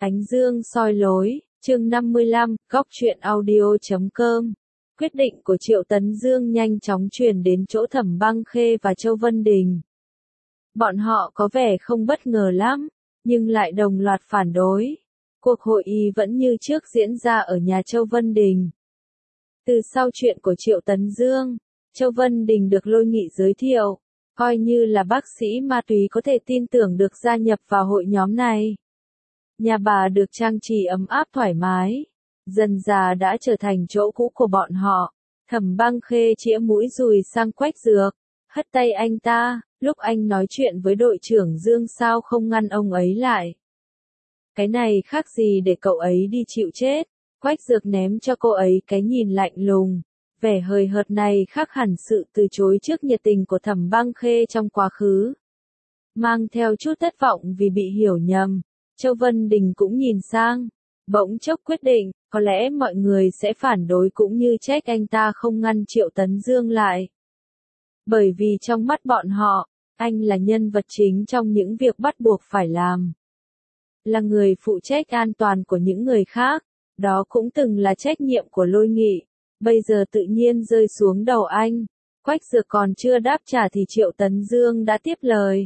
Ánh dương soi lối, chương 55, góc truyện audio.com. Quyết định của Triệu Tấn Dương nhanh chóng truyền đến chỗ Thẩm Băng Khê và Châu Vân Đình. Bọn họ có vẻ không bất ngờ lắm, nhưng lại đồng loạt phản đối. Cuộc hội ý vẫn như trước diễn ra ở nhà Châu Vân Đình. Từ sau chuyện của Triệu Tấn Dương, Châu Vân Đình được Lôi Nghị giới thiệu, coi như là bác sĩ ma túy có thể tin tưởng được gia nhập vào hội nhóm này. Nhà bà được trang trí ấm áp thoải mái, dần dà đã trở thành chỗ cũ của bọn họ. Thẩm Băng Khê chĩa mũi dùi sang Quách Dược, hất tay anh ta, lúc anh nói chuyện với đội trưởng Dương sao không ngăn ông ấy lại. Cái này khác gì để cậu ấy đi chịu chết. Quách Dược ném cho cô ấy cái nhìn lạnh lùng. Vẻ hời hợt này khác hẳn sự từ chối trước nhiệt tình của Thẩm Băng Khê trong quá khứ. Mang theo chút thất vọng vì bị hiểu nhầm, Châu Vân Đình cũng nhìn sang, bỗng chốc quyết định, có lẽ mọi người sẽ phản đối cũng như trách anh ta không ngăn Triệu Tấn Dương lại. Bởi vì trong mắt bọn họ, anh là nhân vật chính trong những việc bắt buộc phải làm. Là người phụ trách an toàn của những người khác, đó cũng từng là trách nhiệm của Lôi Nghị, bây giờ tự nhiên rơi xuống đầu anh. Quách Dược còn chưa đáp trả thì Triệu Tấn Dương đã tiếp lời.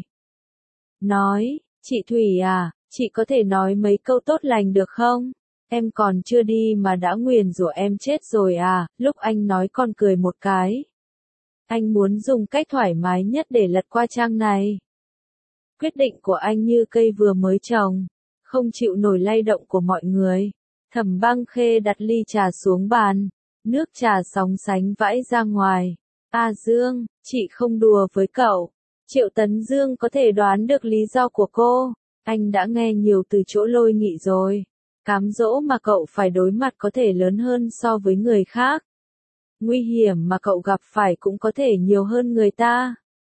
Nói, chị Thủy à, chị có thể nói mấy câu tốt lành được không? Em còn chưa đi mà đã nguyền rủa em chết rồi à, lúc anh nói còn cười một cái. Anh muốn dùng cách thoải mái nhất để lật qua trang này. Quyết định của anh như cây vừa mới trồng, không chịu nổi lay động của mọi người. Thẩm Băng Khê đặt ly trà xuống bàn, nước trà sóng sánh vãi ra ngoài. A Dương, chị không đùa với cậu. Triệu Tấn Dương có thể đoán được lý do của cô. Anh đã nghe nhiều từ chỗ Lôi Nghị rồi. Cám dỗ mà cậu phải đối mặt có thể lớn hơn so với người khác. Nguy hiểm mà cậu gặp phải cũng có thể nhiều hơn người ta.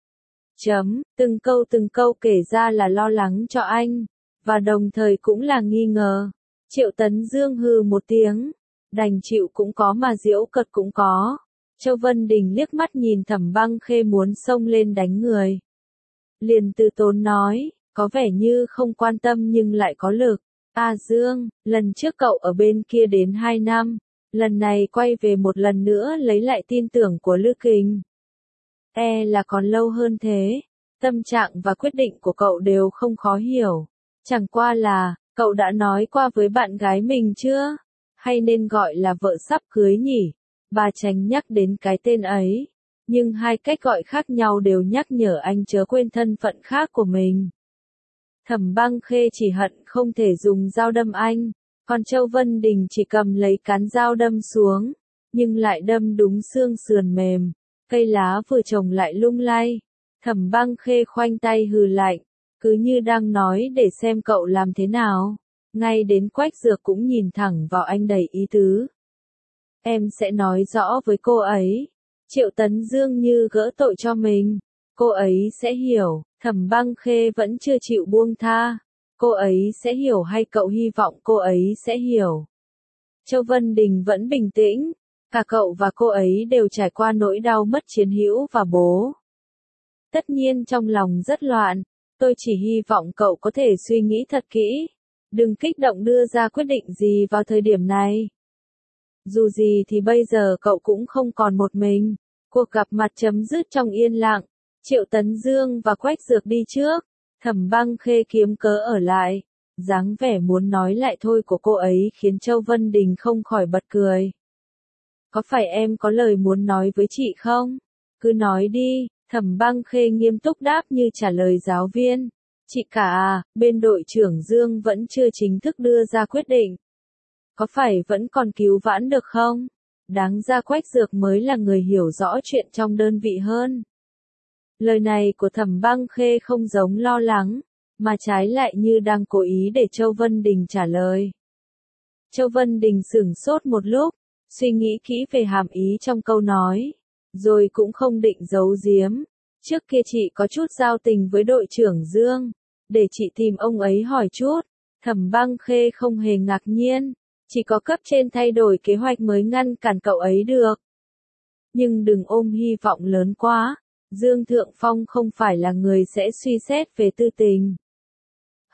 Từng câu kể ra là lo lắng cho anh, và đồng thời cũng là nghi ngờ. Triệu Tấn Dương hừ một tiếng, đành chịu cũng có mà giễu cợt cũng có. Châu Vân Đình liếc mắt nhìn Thẩm Băng Khê muốn xông lên đánh người. Liền từ tốn nói, có vẻ như không quan tâm nhưng lại có lực. A Dương, lần trước cậu ở bên kia đến 2 năm, lần này quay về một lần nữa lấy lại tin tưởng của Lư Kình. Là còn lâu hơn thế. Tâm trạng và quyết định của cậu đều không khó hiểu. Chẳng qua là, cậu đã nói qua với bạn gái mình chưa? Hay nên gọi là vợ sắp cưới nhỉ? Bà tránh nhắc đến cái tên ấy. Nhưng hai cách gọi khác nhau đều nhắc nhở anh chớ quên thân phận khác của mình. Thẩm Băng Khê chỉ hận không thể dùng dao đâm anh, còn Châu Vân Đình chỉ cầm lấy cán dao đâm xuống, nhưng lại đâm đúng xương sườn mềm, cây lá vừa trồng lại lung lay. Thẩm Băng Khê khoanh tay hừ lạnh, cứ như đang nói để xem cậu làm thế nào. Ngay đến Quách Dược cũng nhìn thẳng vào anh đầy ý tứ. Em sẽ nói rõ với cô ấy. Triệu Tấn Dương như gỡ tội cho mình. Cô ấy sẽ hiểu. Thẩm Băng Khê vẫn chưa chịu buông tha. Cô ấy sẽ hiểu hay cậu hy vọng cô ấy sẽ hiểu? Châu Vân Đình vẫn bình tĩnh. Cả cậu và cô ấy đều trải qua nỗi đau mất chiến hữu và bố. Tất nhiên trong lòng rất loạn. Tôi chỉ hy vọng cậu có thể suy nghĩ thật kỹ. Đừng kích động đưa ra quyết định gì vào thời điểm này. Dù gì thì bây giờ cậu cũng không còn một mình. Cuộc gặp mặt chấm dứt trong yên lặng. Triệu Tấn Dương và Quách Dược đi trước. Thẩm Băng Khê kiếm cớ ở lại. Dáng vẻ muốn nói lại thôi của cô ấy khiến Châu Vân Đình không khỏi bật cười. Có phải em có lời muốn nói với chị không? Cứ nói đi. Thẩm Băng Khê nghiêm túc đáp như trả lời giáo viên. Chị cả à, bên đội trưởng Dương vẫn chưa chính thức đưa ra quyết định. Có phải vẫn còn cứu vãn được không? Đáng ra Quách Dược mới là người hiểu rõ chuyện trong đơn vị hơn. Lời này của Thẩm Băng Khê không giống lo lắng, mà trái lại như đang cố ý để Châu Vân Đình trả lời. Châu Vân Đình sửng sốt một lúc, suy nghĩ kỹ về hàm ý trong câu nói, rồi cũng không định giấu giếm. Trước kia chị có chút giao tình với đội trưởng Dương, để chị tìm ông ấy hỏi chút. Thẩm Băng Khê không hề ngạc nhiên, chỉ có cấp trên thay đổi kế hoạch mới ngăn cản cậu ấy được. Nhưng đừng ôm hy vọng lớn quá, Dương Thượng Phong không phải là người sẽ suy xét về tư tình.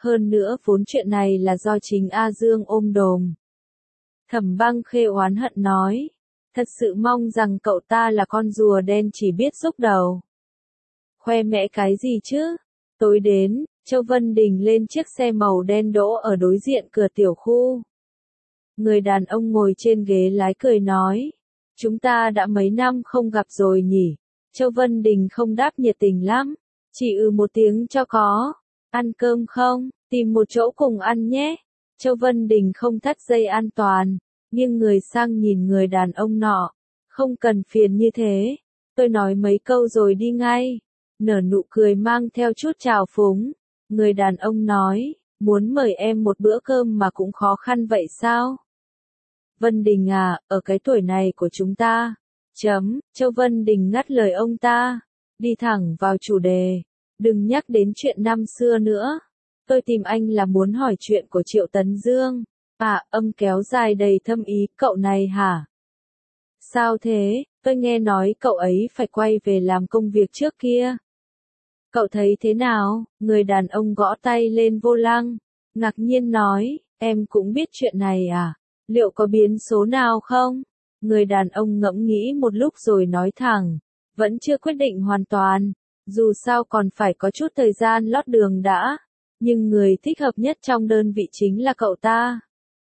Hơn nữa vốn chuyện này là do chính A Dương ôm đồm. Thẩm Băng Khê oán hận nói. Thật sự mong rằng cậu ta là con rùa đen chỉ biết xúc đầu. Khoe mẽ cái gì chứ? Tối đến, Châu Vân Đình lên chiếc xe màu đen đỗ ở đối diện cửa tiểu khu. Người đàn ông ngồi trên ghế lái cười nói. Chúng ta đã mấy năm không gặp rồi nhỉ? Châu Vân Đình không đáp nhiệt tình lắm. Chỉ một tiếng cho có. Ăn cơm không? Tìm một chỗ cùng ăn nhé. Châu Vân Đình không thắt dây an toàn. Nghiêng người sang nhìn người đàn ông nọ. Không cần phiền như thế. Tôi nói mấy câu rồi đi ngay. Nở nụ cười mang theo chút trào phúng. Người đàn ông nói. Muốn mời em một bữa cơm mà cũng khó khăn vậy sao? Vân Đình à, ở cái tuổi này của chúng ta. Châu Vân Đình ngắt lời ông ta. Đi thẳng vào chủ đề. Đừng nhắc đến chuyện năm xưa nữa. Tôi tìm anh là muốn hỏi chuyện của Triệu Tấn Dương. À, âm kéo dài đầy thâm ý, cậu này hả? Sao thế, tôi nghe nói cậu ấy phải quay về làm công việc trước kia. Cậu thấy thế nào? Người đàn ông gõ tay lên vô lăng, ngạc nhiên nói, em cũng biết chuyện này à? Liệu có biến số nào không? Người đàn ông ngẫm nghĩ một lúc rồi nói thẳng, vẫn chưa quyết định hoàn toàn, dù sao còn phải có chút thời gian lót đường đã, nhưng người thích hợp nhất trong đơn vị chính là cậu ta.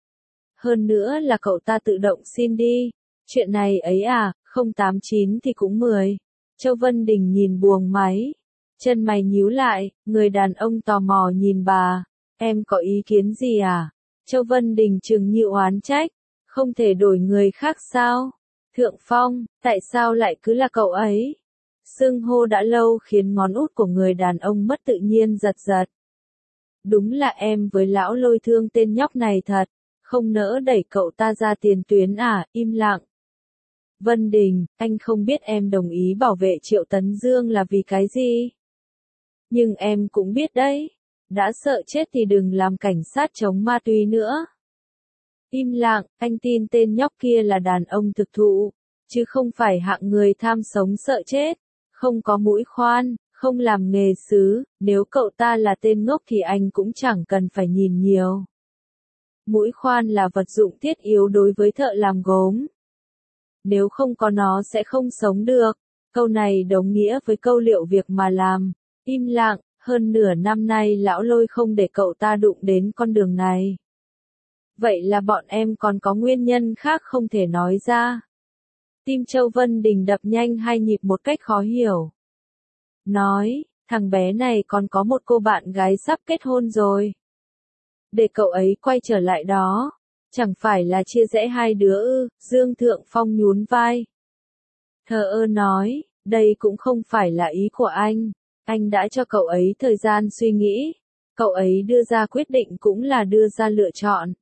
Hơn nữa là cậu ta tự động xin đi. Chuyện này ấy à, không 89 thì cũng 10. Châu Vân Đình nhìn buồng máy. Chân mày nhíu lại, người đàn ông tò mò nhìn bà. Em có ý kiến gì à? Châu Vân Đình chừng như oán trách. Không thể đổi người khác sao? Thượng Phong, tại sao lại cứ là cậu ấy? Xưng hô đã lâu khiến ngón út của người đàn ông mất tự nhiên giật giật. Đúng là em với lão Lôi thương tên nhóc này thật. Không nỡ đẩy cậu ta ra tiền tuyến à, im lặng. Vân Đình, anh không biết em đồng ý bảo vệ Triệu Tấn Dương là vì cái gì? Nhưng em cũng biết đấy, đã sợ chết thì đừng làm cảnh sát chống ma túy nữa. Im lặng, anh tin tên nhóc kia là đàn ông thực thụ, chứ không phải hạng người tham sống sợ chết, không có mũi khoan, không làm nghề sứ, nếu cậu ta là tên ngốc thì anh cũng chẳng cần phải nhìn nhiều. Mũi khoan là vật dụng thiết yếu đối với thợ làm gốm. Nếu không có nó sẽ không sống được. Câu này đồng nghĩa với câu liệu việc mà làm. Im lặng, hơn nửa năm nay lão Lôi không để cậu ta đụng đến con đường này. Vậy là bọn em còn có nguyên nhân khác không thể nói ra. Tim Châu Vân Đình đập nhanh hai nhịp một cách khó hiểu. Nói, thằng bé này còn có một cô bạn gái sắp kết hôn rồi. Để cậu ấy quay trở lại đó. Chẳng phải là chia rẽ hai đứa ư? Dương Thượng Phong nhún vai. Thờ ơ nói, đây cũng không phải là ý của anh. Anh đã cho cậu ấy thời gian suy nghĩ. Cậu ấy đưa ra quyết định cũng là đưa ra lựa chọn.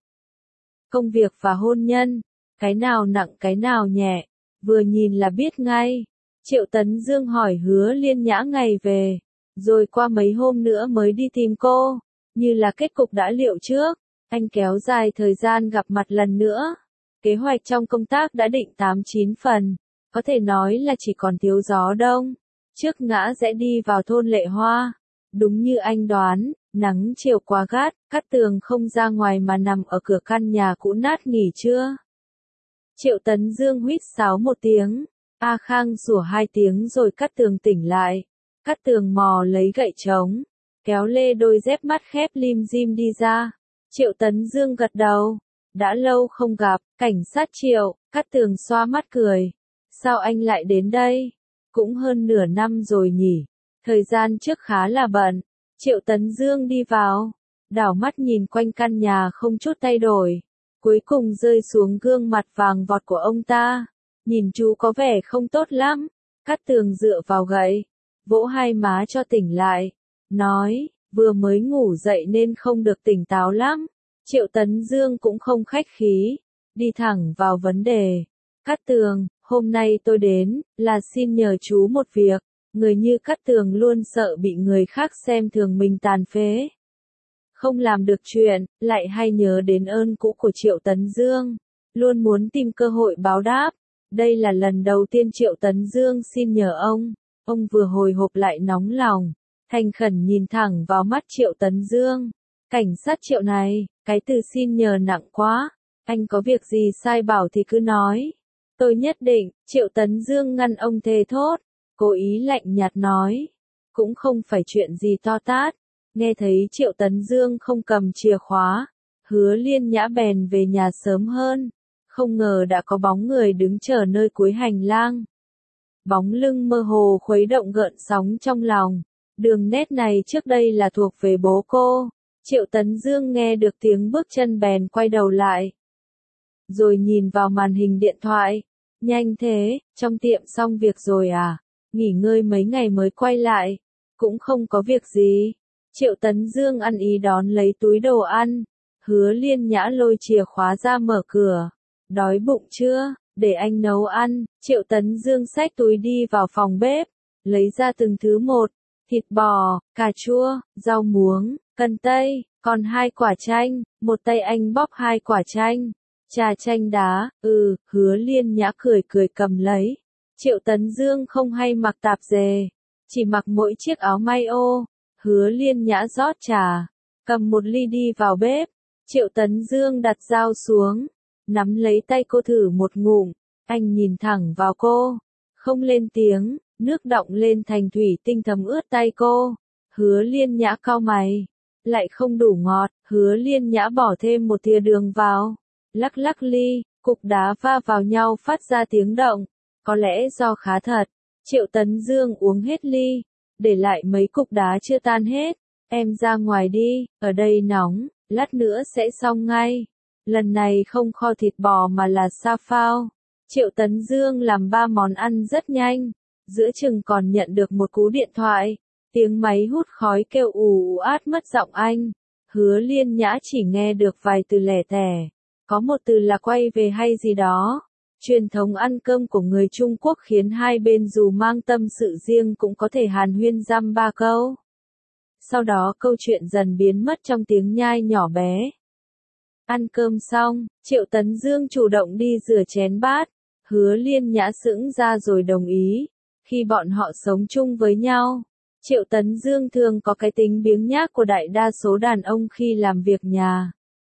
Công việc và hôn nhân, cái nào nặng cái nào nhẹ, vừa nhìn là biết ngay. Triệu Tấn Dương hỏi Hứa Liên Nhã ngày về, rồi qua mấy hôm nữa mới đi tìm cô, như là kết cục đã liệu trước. Anh kéo dài thời gian gặp mặt lần nữa. Kế hoạch trong công tác đã định 89 phần, có thể nói là chỉ còn thiếu gió đông. Trước ngã rẽ đi vào thôn Lệ Hoa. Đúng như anh đoán, nắng chiều quá gắt, Cát Tường không ra ngoài mà nằm ở cửa căn nhà cũ nát nghỉ trưa. Triệu Tấn Dương huýt sáo một tiếng, A Khang sủa hai tiếng rồi Cát Tường tỉnh lại. Cát Tường mò lấy gậy trống, kéo lê đôi dép mắt khép lim dim đi ra. Triệu Tấn Dương gật đầu. Đã lâu không gặp, cảnh sát Triệu. Cát Tường xoa mắt cười. Sao anh lại đến đây? Cũng hơn nửa năm rồi nhỉ. Thời gian trước khá là bận. Triệu Tấn Dương đi vào, đảo mắt nhìn quanh căn nhà không chút thay đổi. Cuối cùng rơi xuống gương mặt vàng vọt của ông ta. Nhìn chú có vẻ không tốt lắm. Cát Tường dựa vào gậy, vỗ hai má cho tỉnh lại. Nói, vừa mới ngủ dậy nên không được tỉnh táo lắm. Triệu Tấn Dương cũng không khách khí, đi thẳng vào vấn đề. Cát Tường, hôm nay tôi đến, là xin nhờ chú một việc. Người như Cát Tường luôn sợ bị người khác xem thường mình tàn phế. Không làm được chuyện, lại hay nhớ đến ơn cũ của Triệu Tấn Dương. Luôn muốn tìm cơ hội báo đáp. Đây là lần đầu tiên Triệu Tấn Dương xin nhờ ông. Ông vừa hồi hộp lại nóng lòng. Thành khẩn nhìn thẳng vào mắt Triệu Tấn Dương. Cảnh sát Triệu này, cái từ xin nhờ nặng quá, anh có việc gì sai bảo thì cứ nói. Tôi nhất định, Triệu Tấn Dương ngăn ông thề thốt, cố ý lạnh nhạt nói. Cũng không phải chuyện gì to tát, nghe thấy Triệu Tấn Dương không cầm chìa khóa, Hứa Liên Nhã bèn về nhà sớm hơn, không ngờ đã có bóng người đứng chờ nơi cuối hành lang. Bóng lưng mơ hồ khuấy động gợn sóng trong lòng, đường nét này trước đây là thuộc về bố cô. Triệu Tấn Dương nghe được tiếng bước chân bèn quay đầu lại, rồi nhìn vào màn hình điện thoại. Nhanh thế, trong tiệm xong việc rồi à? Nghỉ ngơi mấy ngày mới quay lại. Cũng không có việc gì. Triệu Tấn Dương ăn ý đón lấy túi đồ ăn. Hứa Liên Nhã lôi chìa khóa ra mở cửa. Đói bụng chưa? Để anh nấu ăn. Triệu Tấn Dương xách túi đi vào phòng bếp, lấy ra từng thứ một. Thịt bò, cà chua, rau muống, cần tây, còn 2 quả chanh, một tay anh bóp 2 quả chanh. Trà chanh đá, Hứa Liên Nhã cười cười cầm lấy. Triệu Tấn Dương không hay mặc tạp dề, chỉ mặc mỗi chiếc áo may ô. Hứa Liên Nhã rót trà, cầm một ly đi vào bếp. Triệu Tấn Dương đặt dao xuống, nắm lấy tay cô thử một ngụm. Anh nhìn thẳng vào cô, không lên tiếng, nước đọng lên thành thủy tinh thấm ướt tay cô. Hứa Liên Nhã cau mày, lại không đủ ngọt. Hứa Liên Nhã bỏ thêm một thìa đường vào, lắc lắc ly, cục đá va vào nhau phát ra tiếng động. Có lẽ do khá thật. Triệu Tấn Dương uống hết ly, để lại mấy cục đá chưa tan hết. Em ra ngoài đi, ở đây nóng, lát nữa sẽ xong ngay. Lần này không kho thịt bò mà là sa phao. Triệu Tấn Dương làm 3 món ăn rất nhanh. Giữa chừng còn nhận được một cú điện thoại. Tiếng máy hút khói kêu ù át mất giọng anh. Hứa Liên Nhã chỉ nghe được vài từ lẻ tẻ. Có một từ là quay về hay gì đó. Truyền thống ăn cơm của người Trung Quốc khiến hai bên dù mang tâm sự riêng cũng có thể hàn huyên dăm ba câu. Sau đó câu chuyện dần biến mất trong tiếng nhai nhỏ bé. Ăn cơm xong, Triệu Tấn Dương chủ động đi rửa chén bát. Hứa Liên Nhã sững ra rồi đồng ý. Khi bọn họ sống chung với nhau, Triệu Tấn Dương thường có cái tính biếng nhác của đại đa số đàn ông khi làm việc nhà.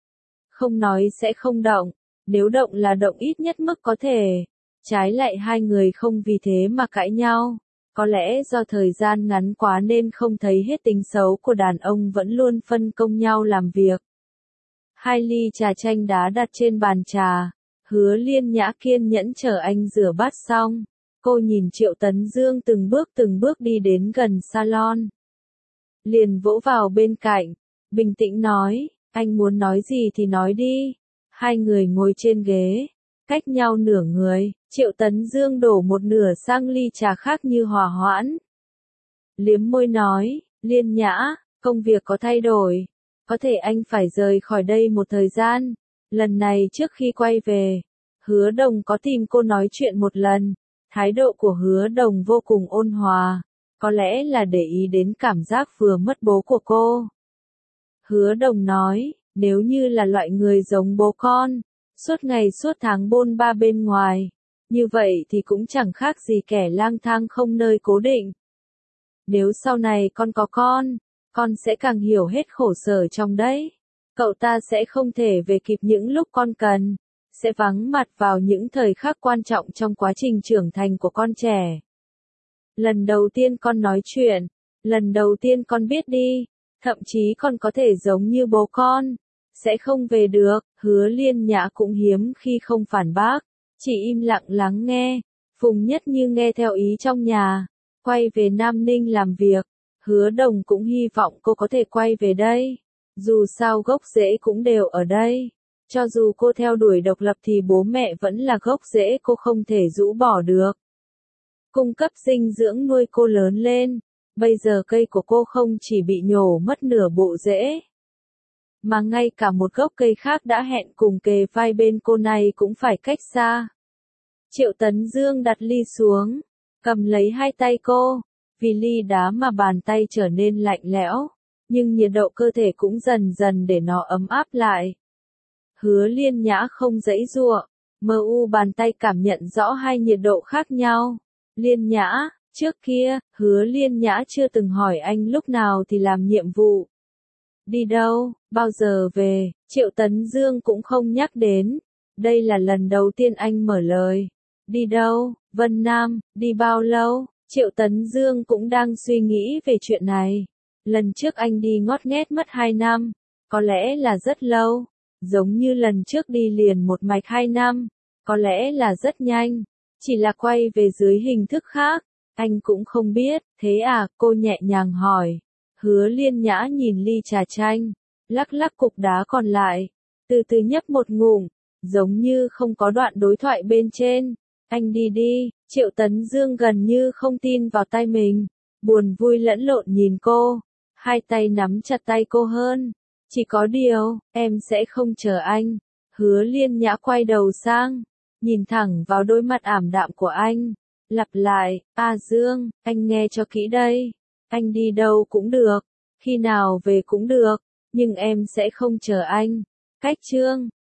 Không nói sẽ không động, nếu động là động ít nhất mức có thể. Trái lại hai người không vì thế mà cãi nhau. Có lẽ do thời gian ngắn quá nên không thấy hết tính xấu của đàn ông vẫn luôn phân công nhau làm việc. 2 ly trà chanh đá đặt trên bàn trà. Hứa Liên Nhã kiên nhẫn chờ anh rửa bát xong. Cô nhìn Triệu Tấn Dương từng bước đi đến gần salon. Liền vỗ vào bên cạnh, bình tĩnh nói, anh muốn nói gì thì nói đi. Hai người ngồi trên ghế, cách nhau nửa người. Triệu Tấn Dương đổ một nửa sang ly trà khác như hòa hoãn. Liếm môi nói, Liên Nhã, công việc có thay đổi. Có thể anh phải rời khỏi đây một thời gian. Lần này trước khi quay về, Hứa Đồng có tìm cô nói chuyện một lần. Thái độ của Hứa Đồng vô cùng ôn hòa. Có lẽ là để ý đến cảm giác vừa mất bố của cô. Hứa Đồng nói, nếu như là loại người giống bố con, suốt ngày suốt tháng bôn ba bên ngoài, như vậy thì cũng chẳng khác gì kẻ lang thang không nơi cố định. Nếu sau này con có con sẽ càng hiểu hết khổ sở trong đấy. Cậu ta sẽ không thể về kịp những lúc con cần, sẽ vắng mặt vào những thời khắc quan trọng trong quá trình trưởng thành của con trẻ. Lần đầu tiên con nói chuyện, lần đầu tiên con biết đi, thậm chí con có thể giống như bố con, sẽ không về được. Hứa Liên Nhã cũng hiếm khi không phản bác, chỉ im lặng lắng nghe. Phùng Nhất Như nghe theo ý trong nhà, quay về Nam Ninh làm việc. Hứa Đồng cũng hy vọng cô có thể quay về đây. Dù sao gốc rễ cũng đều ở đây. Cho dù cô theo đuổi độc lập thì bố mẹ vẫn là gốc rễ cô không thể rũ bỏ được. Cung cấp dinh dưỡng nuôi cô lớn lên. Bây giờ cây của cô không chỉ bị nhổ mất nửa bộ rễ, mà ngay cả một gốc cây khác đã hẹn cùng kề vai bên cô này cũng phải cách xa. Triệu Tấn Dương đặt ly xuống, cầm lấy hai tay cô. Vì ly đá mà bàn tay trở nên lạnh lẽo, nhưng nhiệt độ cơ thể cũng dần dần để nó ấm áp lại. Hứa Liên Nhã không giãy giụa, mờ u bàn tay cảm nhận rõ hai nhiệt độ khác nhau. Liên Nhã, trước kia, Hứa Liên Nhã chưa từng hỏi anh lúc nào thì làm nhiệm vụ. Đi đâu, bao giờ về, Triệu Tấn Dương cũng không nhắc đến. Đây là lần đầu tiên anh mở lời. Đi đâu, Vân Nam, đi bao lâu? Triệu Tấn Dương cũng đang suy nghĩ về chuyện này. Lần trước anh đi ngót nghét mất 2 năm, có lẽ là rất lâu. Giống như lần trước đi liền một mạch 2 năm, có lẽ là rất nhanh. Chỉ là quay về dưới hình thức khác. Anh cũng không biết, thế à, cô nhẹ nhàng hỏi. Hứa Liên Nhã nhìn ly trà chanh, lắc lắc cục đá còn lại, từ từ nhấp một ngụm, giống như không có đoạn đối thoại bên trên. Anh đi đi, Triệu Tấn Dương gần như không tin vào tay mình, buồn vui lẫn lộn nhìn cô, hai tay nắm chặt tay cô hơn. Chỉ có điều, em sẽ không chờ anh. Hứa Liên Nhã quay đầu sang, nhìn thẳng vào đôi mắt ảm đạm của anh, lặp lại, A Dương, anh nghe cho kỹ đây. Anh đi đâu cũng được, khi nào về cũng được, nhưng em sẽ không chờ anh. Cách chương